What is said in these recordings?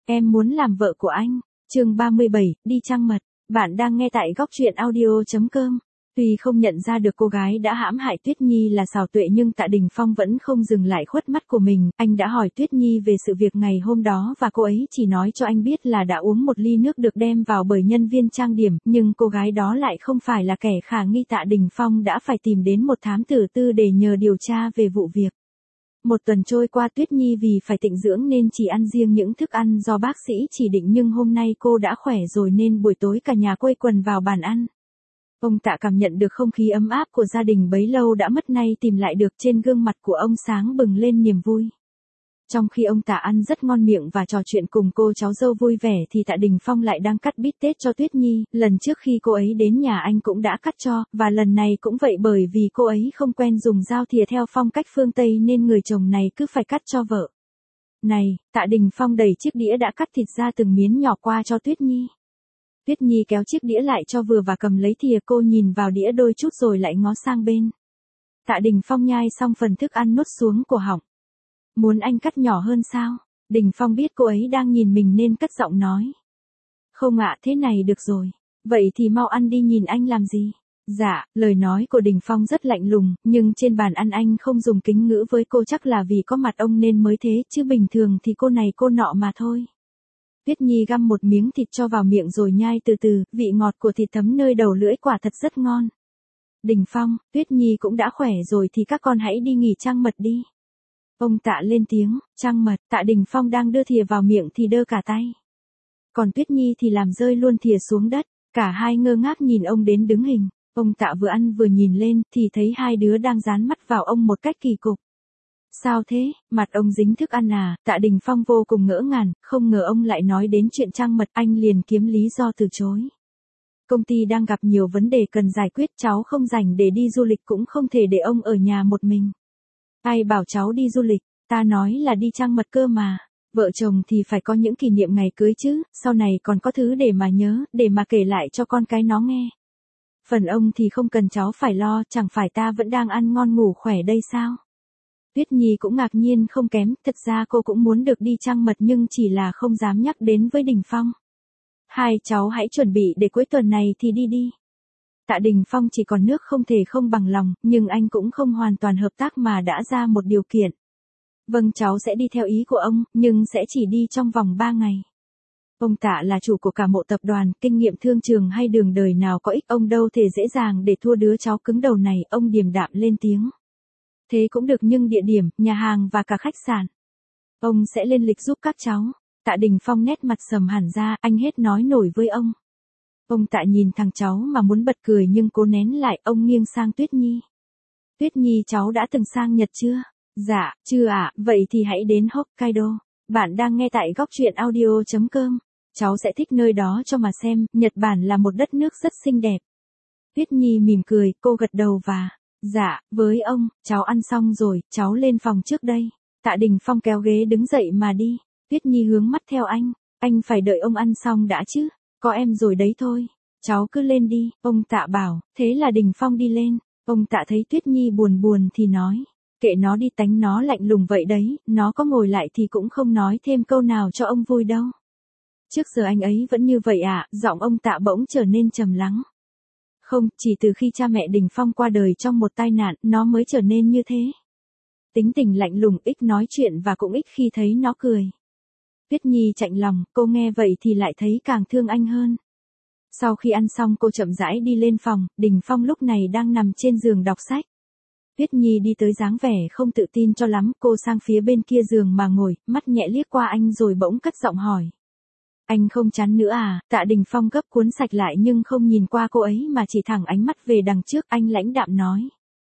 Em muốn làm vợ của anh. Chương 37, đi trăng mật. Bạn đang nghe tại góc truyện audio.com. Tuy không nhận ra được cô gái đã hãm hại Tuyết Nhi là Sào Tuệ nhưng Tạ Đình Phong vẫn không dừng lại khuất mắt của mình. Anh đã hỏi Tuyết Nhi về sự việc ngày hôm đó và cô ấy chỉ nói cho anh biết là đã uống một ly nước được đem vào bởi nhân viên trang điểm, nhưng cô gái đó lại không phải là kẻ khả nghi. Tạ Đình Phong đã phải tìm đến một thám tử tư để nhờ điều tra về vụ việc. Một tuần trôi qua, Tuyết Nhi vì phải tịnh dưỡng nên chỉ ăn riêng những thức ăn do bác sĩ chỉ định, nhưng hôm nay cô đã khỏe rồi nên buổi tối cả nhà quây quần vào bàn ăn. Ông Tạ cảm nhận được không khí ấm áp của gia đình bấy lâu đã mất nay tìm lại được, trên gương mặt của ông sáng bừng lên niềm vui. Trong khi ông Tạ ăn rất ngon miệng và trò chuyện cùng cô cháu dâu vui vẻ thì Tạ Đình Phong lại đang cắt bít tết cho Tuyết Nhi. Lần trước khi cô ấy đến nhà anh cũng đã cắt cho, và lần này cũng vậy, bởi vì cô ấy không quen dùng dao thìa theo phong cách phương Tây nên người chồng này cứ phải cắt cho vợ. Này, Tạ Đình Phong đẩy chiếc đĩa đã cắt thịt ra từng miếng nhỏ qua cho Tuyết Nhi. Tuyết Nhi kéo chiếc đĩa lại cho vừa và cầm lấy thìa, cô nhìn vào đĩa đôi chút rồi lại ngó sang bên. Tạ Đình Phong nhai xong phần thức ăn nuốt xuống cổ họng. Muốn anh cắt nhỏ hơn sao? Đình Phong biết cô ấy đang nhìn mình nên cất giọng nói. Không ạ, thế này được rồi. Vậy thì mau ăn đi, nhìn anh làm gì? Dạ, lời nói của Đình Phong rất lạnh lùng, nhưng trên bàn ăn anh không dùng kính ngữ với cô, chắc là vì có mặt ông nên mới thế, chứ bình thường thì cô này cô nọ mà thôi. Tuyết Nhi găm một miếng thịt cho vào miệng rồi nhai từ từ, vị ngọt của thịt thấm nơi đầu lưỡi, quả thật rất ngon. Đình Phong, Tuyết Nhi cũng đã khỏe rồi thì các con hãy đi nghỉ trăng mật đi. Ông Tạ lên tiếng. Trăng mật. Tạ Đình Phong đang đưa thìa vào miệng thì đơ cả tay. Còn Tuyết Nhi thì làm rơi luôn thìa xuống đất. Cả hai ngơ ngác nhìn ông đến đứng hình. Ông Tạ vừa ăn vừa nhìn lên thì thấy hai đứa đang dán mắt vào ông một cách kỳ cục. Sao thế, mặt ông dính thức ăn à? Tạ Đình Phong vô cùng ngỡ ngàng, không ngờ ông lại nói đến chuyện trăng mật. Anh liền kiếm lý do từ chối. Công ty đang gặp nhiều vấn đề cần giải quyết, cháu không rảnh để đi du lịch, cũng không thể để ông ở nhà một mình. Ai bảo cháu đi du lịch, ta nói là đi trăng mật cơ mà. Vợ chồng thì phải có những kỷ niệm ngày cưới chứ, sau này còn có thứ để mà nhớ, để mà kể lại cho con cái nó nghe. Phần ông thì không cần cháu phải lo, chẳng phải ta vẫn đang ăn ngon ngủ khỏe đây sao? Tuyết Nhi cũng ngạc nhiên không kém, thật ra cô cũng muốn được đi trăng mật nhưng chỉ là không dám nhắc đến với Đình Phong. Hai cháu hãy chuẩn bị để cuối tuần này thì đi đi. Tạ Đình Phong chỉ còn nước không thể không bằng lòng, nhưng anh cũng không hoàn toàn hợp tác mà đã ra một điều kiện. Vâng, cháu sẽ đi theo ý của ông, nhưng sẽ chỉ đi trong vòng 3 ngày. Ông Tạ là chủ của cả một tập đoàn, kinh nghiệm thương trường hay đường đời nào có ích, ông đâu thể dễ dàng để thua đứa cháu cứng đầu này. Ông điềm đạm lên tiếng. Thế cũng được, nhưng địa điểm, nhà hàng và cả khách sạn, ông sẽ lên lịch giúp các cháu. Tạ Đình Phong nét mặt sầm hẳn ra, anh hết nói nổi với ông. Ông Tạ nhìn thằng cháu mà muốn bật cười nhưng cố nén lại. Ông nghiêng sang Tuyết Nhi. Tuyết Nhi, cháu đã từng sang Nhật chưa? Dạ, chưa ạ. Vậy thì hãy đến Hokkaido. Bạn đang nghe tại góc truyện audio.com. Cháu sẽ thích nơi đó cho mà xem. Nhật Bản là một đất nước rất xinh đẹp. Tuyết Nhi mỉm cười, cô gật đầu và dạ, với ông. Cháu ăn xong rồi, cháu lên phòng trước đây. Tạ Đình Phong kéo ghế đứng dậy mà đi. Tuyết Nhi hướng mắt theo anh. Anh phải đợi ông ăn xong đã chứ. Có em rồi đấy thôi. Cháu cứ lên đi, ông Tạ bảo. Thế là Đình Phong đi lên. Ông Tạ thấy Tuyết Nhi buồn buồn thì nói. Kệ nó đi, tánh nó lạnh lùng vậy đấy, nó có ngồi lại thì cũng không nói thêm câu nào cho ông vui đâu. Trước giờ anh ấy vẫn như vậy à? Giọng ông Tạ bỗng trở nên trầm lắng. Không, chỉ từ khi cha mẹ Đình Phong qua đời trong một tai nạn, nó mới trở nên như thế. Tính tình lạnh lùng, ít nói chuyện và cũng ít khi thấy nó cười. Tuyết Nhi chạnh lòng, cô nghe vậy thì lại thấy càng thương anh hơn. Sau khi ăn xong cô chậm rãi đi lên phòng, Đình Phong lúc này đang nằm trên giường đọc sách. Tuyết Nhi đi tới dáng vẻ không tự tin cho lắm, cô sang phía bên kia giường mà ngồi, mắt nhẹ liếc qua anh rồi bỗng cất giọng hỏi. Anh không chán nữa à? Tạ Đình Phong gấp cuốn sạch lại nhưng không nhìn qua cô ấy mà chỉ thẳng ánh mắt về đằng trước. Anh lãnh đạm nói.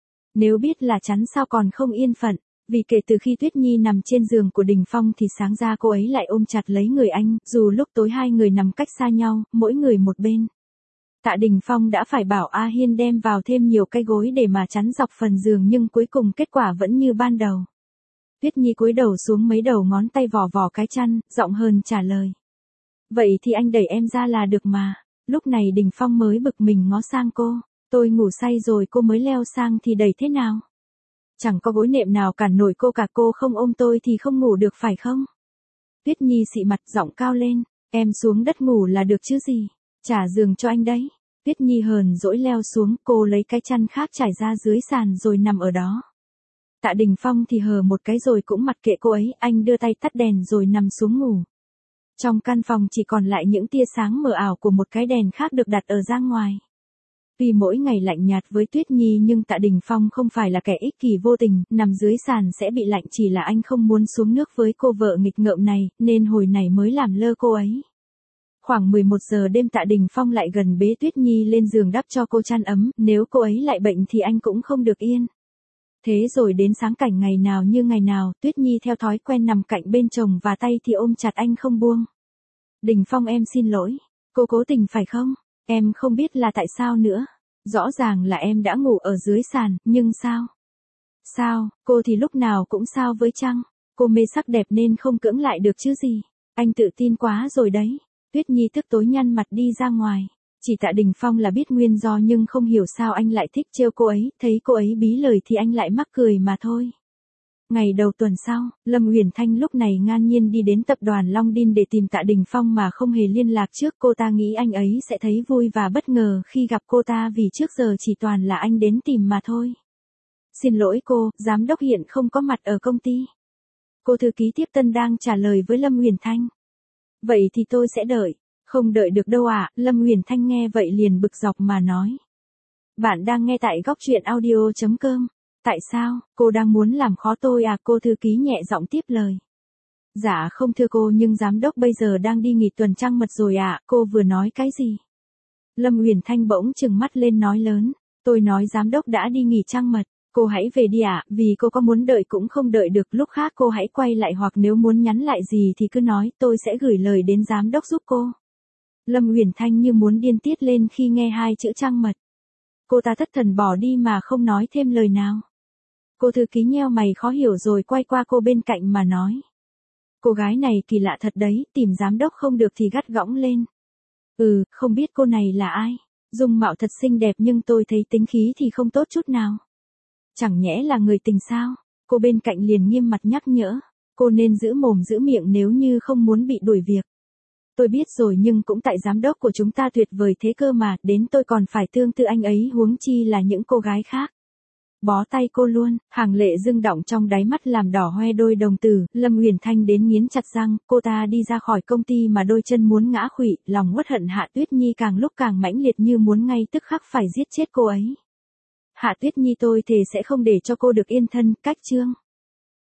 Nếu biết là chán sao còn không yên phận. Vì kể từ khi Tuyết Nhi nằm trên giường của Đình Phong thì sáng ra cô ấy lại ôm chặt lấy người anh, dù lúc tối hai người nằm cách xa nhau, mỗi người một bên. Tạ Đình Phong đã phải bảo A Hiên đem vào thêm nhiều cái gối để mà chắn dọc phần giường nhưng cuối cùng kết quả vẫn như ban đầu. Tuyết Nhi cúi đầu xuống mấy đầu ngón tay vò vò cái chăn, giọng hờn trả lời. Vậy thì anh đẩy em ra là được mà. Lúc này Đình Phong mới bực mình ngó sang cô. Tôi ngủ say rồi cô mới leo sang thì đẩy thế nào? Chẳng có gối nệm nào cản nổi cô cả, cô không ôm tôi thì không ngủ được phải không? Tuyết Nhi xị mặt giọng cao lên, em xuống đất ngủ là được chứ gì, trả giường cho anh đấy. Tuyết Nhi hờn dỗi leo xuống, cô lấy cái chăn khác trải ra dưới sàn rồi nằm ở đó. Tạ Đình Phong thì hờ một cái rồi cũng mặc kệ cô ấy, anh đưa tay tắt đèn rồi nằm xuống ngủ. Trong căn phòng chỉ còn lại những tia sáng mờ ảo của một cái đèn khác được đặt ở ra ngoài. Vì mỗi ngày lạnh nhạt với Tuyết Nhi nhưng Tạ Đình Phong không phải là kẻ ích kỷ vô tình, nằm dưới sàn sẽ bị lạnh, chỉ là anh không muốn xuống nước với cô vợ nghịch ngợm này, nên hồi này mới làm lơ cô ấy. Khoảng 11 giờ đêm Tạ Đình Phong lại gần bế Tuyết Nhi lên giường đắp cho cô chăn ấm, nếu cô ấy lại bệnh thì anh cũng không được yên. Thế rồi đến sáng cảnh ngày nào như ngày nào, Tuyết Nhi theo thói quen nằm cạnh bên chồng và tay thì ôm chặt anh không buông. Đình Phong em xin lỗi, cô cố tình phải không? Em không biết là tại sao nữa. Rõ ràng là em đã ngủ ở dưới sàn, nhưng sao? Sao, cô thì lúc nào cũng sao với Trăng. Cô mê sắc đẹp nên không cưỡng lại được chứ gì. Anh tự tin quá rồi đấy. Tuyết Nhi tức tối nhăn mặt đi ra ngoài. Chỉ Tạ Đình Phong là biết nguyên do nhưng không hiểu sao anh lại thích trêu cô ấy, thấy cô ấy bí lời thì anh lại mắc cười mà thôi. Ngày đầu tuần sau, Lâm Uyển Thanh lúc này ngang nhiên đi đến tập đoàn Long Đin để tìm Tạ Đình Phong mà không hề liên lạc trước. Cô ta nghĩ anh ấy sẽ thấy vui và bất ngờ khi gặp cô ta vì trước giờ chỉ toàn là anh đến tìm mà thôi. Xin lỗi cô, giám đốc hiện không có mặt ở công ty. Cô thư ký tiếp tân đang trả lời với Lâm Uyển Thanh. Vậy thì tôi sẽ đợi. Không đợi được đâu ạ, Lâm Uyển Thanh nghe vậy liền bực dọc mà nói. Bạn đang nghe tại góc truyện audio.com. Tại sao, cô đang muốn làm khó tôi à? Cô thư ký nhẹ giọng tiếp lời. Dạ không thưa cô, nhưng giám đốc bây giờ đang đi nghỉ tuần trăng mật rồi ạ. Cô vừa nói cái gì? Lâm Uyển Thanh bỗng trừng mắt lên nói lớn. Tôi nói giám đốc đã đi nghỉ trăng mật. Cô hãy về đi ạ, vì cô có muốn đợi cũng không đợi được, lúc khác cô hãy quay lại hoặc nếu muốn nhắn lại gì thì cứ nói, tôi sẽ gửi lời đến giám đốc giúp cô. Lâm Uyển Thanh như muốn điên tiết lên khi nghe hai chữ trăng mật. Cô ta thất thần bỏ đi mà không nói thêm lời nào. Cô thư ký nheo mày khó hiểu rồi quay qua cô bên cạnh mà nói. Cô gái này kỳ lạ thật đấy, tìm giám đốc không được thì gắt gỏng lên. Không biết cô này là ai. Dung mạo thật xinh đẹp nhưng tôi thấy tính khí thì không tốt chút nào. Chẳng nhẽ là người tình sao? Cô bên cạnh liền nghiêm mặt nhắc nhở. Cô nên giữ mồm giữ miệng nếu như không muốn bị đuổi việc. Tôi biết rồi nhưng cũng tại giám đốc của chúng ta tuyệt vời thế cơ mà, đến tôi còn phải tương tự anh ấy huống chi là những cô gái khác. Bó tay cô luôn, hàng lệ dưng đọng trong đáy mắt làm đỏ hoe đôi đồng tử, Lâm Uyển Thanh đến nghiến chặt răng, cô ta đi ra khỏi công ty mà đôi chân muốn ngã khuỵu, lòng uất hận Hạ Tuyết Nhi càng lúc càng mãnh liệt như muốn ngay tức khắc phải giết chết cô ấy. Hạ Tuyết Nhi tôi thề sẽ không để cho cô được yên thân, cách chương.